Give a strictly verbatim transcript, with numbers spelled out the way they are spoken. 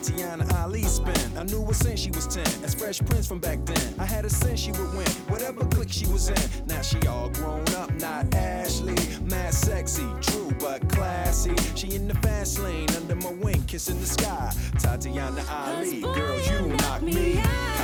Tatiana Ali spin. I knew her since she was ten, as Fresh Prince from back then. I had a sense she would win, whatever clique she was in. Now she all grown up, not Ashley. Mad sexy, true but classy. She in the fast lane, under my wing, kissing the sky. Tatiana Ali, girl, you knock me out.